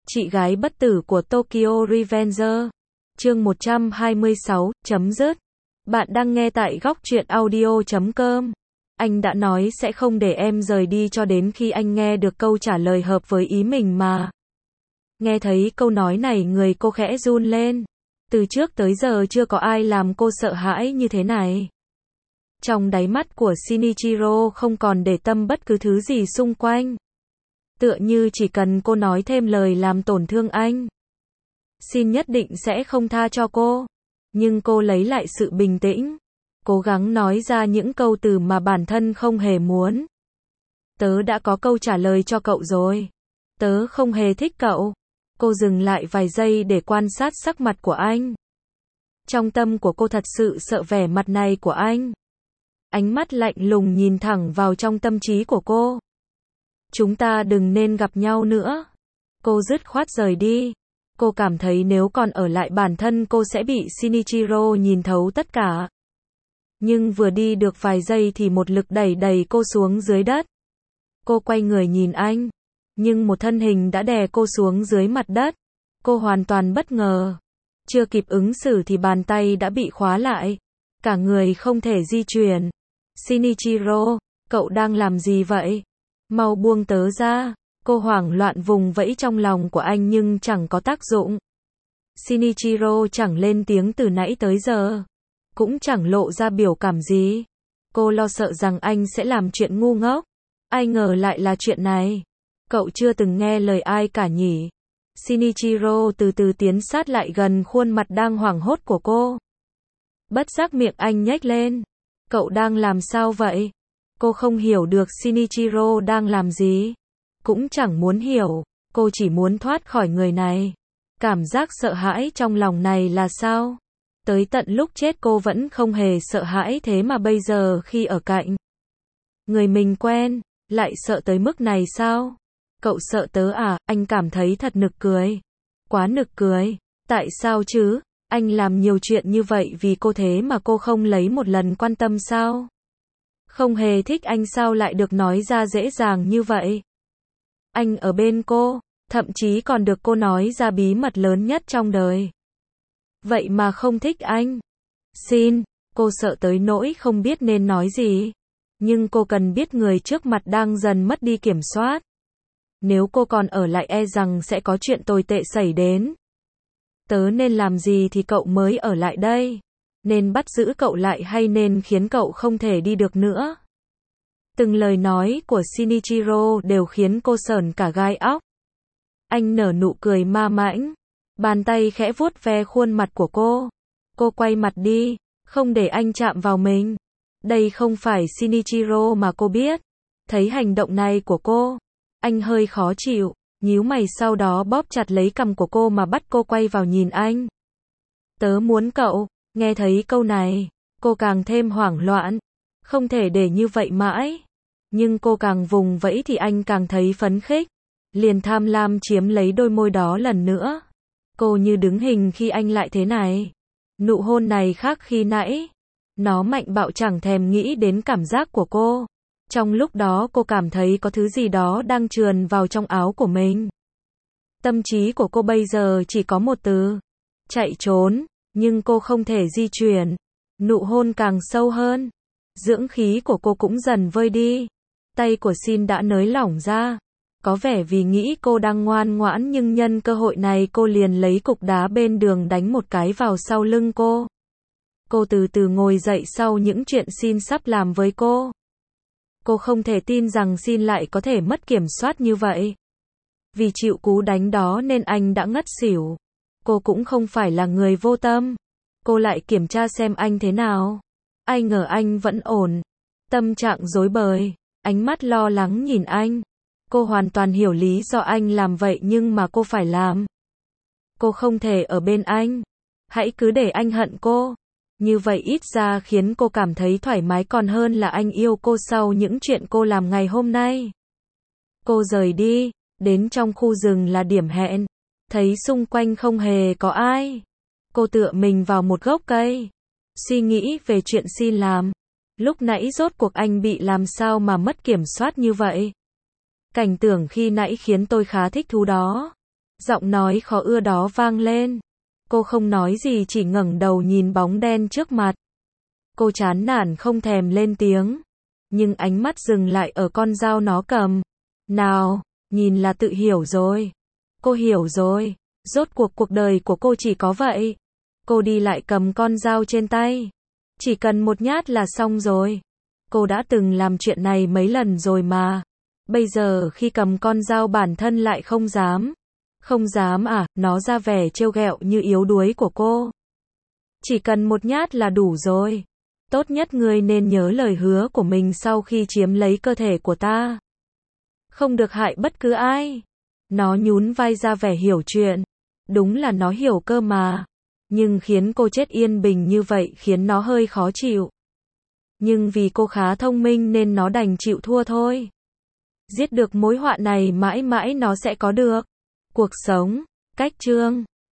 Chị gái bất tử của Tokyo Revenger. Chương 126, chấm dứt. Bạn đang nghe tại góc truyện audio.com. Anh đã nói sẽ không để em rời đi cho đến khi anh nghe được câu trả lời hợp với ý mình mà. Nghe thấy câu nói này người cô khẽ run lên. Từ trước tới giờ chưa có ai làm cô sợ hãi như thế này. Trong đáy mắt của Shinichiro không còn để tâm bất cứ thứ gì xung quanh. Tựa như chỉ cần cô nói thêm lời làm tổn thương anh, Shin nhất định sẽ không tha cho cô. Nhưng cô lấy lại sự bình tĩnh, cố gắng nói ra những câu từ mà bản thân không hề muốn. Tớ đã có câu trả lời cho cậu rồi. Tớ không hề thích cậu. Cô dừng lại vài giây để quan sát sắc mặt của anh. Trong tâm của cô thật sự sợ vẻ mặt này của anh. Ánh mắt lạnh lùng nhìn thẳng vào trong tâm trí của cô. Chúng ta đừng nên gặp nhau nữa. Cô dứt khoát rời đi. Cô cảm thấy nếu còn ở lại bản thân cô sẽ bị Shinichiro nhìn thấu tất cả. Nhưng vừa đi được vài giây thì một lực đẩy cô xuống dưới đất. Cô quay người nhìn anh. Nhưng một thân hình đã đè cô xuống dưới mặt đất. Cô hoàn toàn bất ngờ. Chưa kịp ứng xử thì bàn tay đã bị khóa lại. Cả người không thể di chuyển. Shinichiro, cậu đang làm gì vậy? Mau buông tớ ra. Cô hoảng loạn vùng vẫy trong lòng của anh nhưng chẳng có tác dụng. Shinichiro chẳng lên tiếng từ nãy tới giờ. Cũng chẳng lộ ra biểu cảm gì. Cô lo sợ rằng anh sẽ làm chuyện ngu ngốc. Ai ngờ lại là chuyện này. Cậu chưa từng nghe lời ai cả nhỉ? Shinichiro từ từ tiến sát lại gần khuôn mặt đang hoảng hốt của cô. Bất giác miệng anh nhếch lên. Cậu đang làm sao vậy? Cô không hiểu được Shinichiro đang làm gì. Cũng chẳng muốn hiểu. Cô chỉ muốn thoát khỏi người này. Cảm giác sợ hãi trong lòng này là sao? Tới tận lúc chết cô vẫn không hề sợ hãi, thế mà bây giờ khi ở cạnh người mình quen, lại sợ tới mức này sao? Cậu sợ tớ à? Anh cảm thấy thật nực cười. Quá nực cười. Tại sao chứ? Anh làm nhiều chuyện như vậy vì cô thế mà cô không lấy một lần quan tâm sao? Không hề thích anh sao lại được nói ra dễ dàng như vậy? Anh ở bên cô, thậm chí còn được cô nói ra bí mật lớn nhất trong đời. Vậy mà không thích anh. Xin, cô sợ tới nỗi không biết nên nói gì. Nhưng cô cần biết người trước mặt đang dần mất đi kiểm soát. Nếu cô còn ở lại e rằng sẽ có chuyện tồi tệ xảy đến. Tớ nên làm gì thì cậu mới ở lại đây? Nên bắt giữ cậu lại hay nên khiến cậu không thể đi được nữa? Từng lời nói của Shinichiro đều khiến cô sởn cả gai óc. Anh nở nụ cười ma mãnh. Bàn tay khẽ vuốt ve khuôn mặt của cô. Cô quay mặt đi, không để anh chạm vào mình. Đây không phải Shinichiro mà cô biết. Thấy hành động này của cô, anh hơi khó chịu, nhíu mày sau đó bóp chặt lấy cằm của cô mà bắt cô quay vào nhìn anh. Tớ muốn cậu. Nghe thấy câu này, cô càng thêm hoảng loạn. Không thể để như vậy mãi. Nhưng cô càng vùng vẫy thì anh càng thấy phấn khích. Liền tham lam chiếm lấy đôi môi đó lần nữa. Cô như đứng hình khi anh lại thế này. Nụ hôn này khác khi nãy. Nó mạnh bạo chẳng thèm nghĩ đến cảm giác của cô. Trong lúc đó cô cảm thấy có thứ gì đó đang trườn vào trong áo của mình. Tâm trí của cô bây giờ chỉ có một từ. Chạy trốn. Nhưng cô không thể di chuyển. Nụ hôn càng sâu hơn. Dưỡng khí của cô cũng dần vơi đi. Tay của Shin đã nới lỏng ra. Có vẻ vì nghĩ cô đang ngoan ngoãn nhưng nhân cơ hội này cô liền lấy cục đá bên đường đánh một cái vào sau lưng cô. Cô từ từ ngồi dậy sau những chuyện Shin sắp làm với cô. Cô không thể tin rằng Shin lại có thể mất kiểm soát như vậy. Vì chịu cú đánh đó nên anh đã ngất xỉu. Cô cũng không phải là người vô tâm. Cô lại kiểm tra xem anh thế nào. Ai ngờ anh vẫn ổn. Tâm trạng rối bời. Ánh mắt lo lắng nhìn anh. Cô hoàn toàn hiểu lý do anh làm vậy nhưng mà cô phải làm. Cô không thể ở bên anh. Hãy cứ để anh hận cô. Như vậy ít ra khiến cô cảm thấy thoải mái còn hơn là anh yêu cô sau những chuyện cô làm ngày hôm nay. Cô rời đi. Đến trong khu rừng là điểm hẹn. Thấy xung quanh không hề có ai. Cô tựa mình vào một gốc cây. Suy nghĩ về chuyện Shin làm. Lúc nãy rốt cuộc anh bị làm sao mà mất kiểm soát như vậy. Cảnh tượng khi nãy khiến tôi khá thích thú đó. Giọng nói khó ưa đó vang lên. Cô không nói gì, chỉ ngẩng đầu nhìn bóng đen trước mặt. Cô chán nản không thèm lên tiếng. Nhưng ánh mắt dừng lại ở con dao nó cầm. Nào, nhìn là tự hiểu rồi. Cô hiểu rồi. Rốt cuộc cuộc đời của cô chỉ có vậy. Cô đi lại cầm con dao trên tay. Chỉ cần một nhát là xong rồi. Cô đã từng làm chuyện này mấy lần rồi mà. Bây giờ khi cầm con dao bản thân lại không dám. Không dám à, nó ra vẻ trêu ghẹo như yếu đuối của cô. Chỉ cần một nhát là đủ rồi. Tốt nhất ngươi nên nhớ lời hứa của mình sau khi chiếm lấy cơ thể của ta. Không được hại bất cứ ai. Nó nhún vai ra vẻ hiểu chuyện. Đúng là nó hiểu cơ mà. Nhưng khiến cô chết yên bình như vậy khiến nó hơi khó chịu. Nhưng vì cô khá thông minh nên nó đành chịu thua thôi. Giết được mối họa này mãi mãi nó sẽ có được. Cuộc sống, cách chương.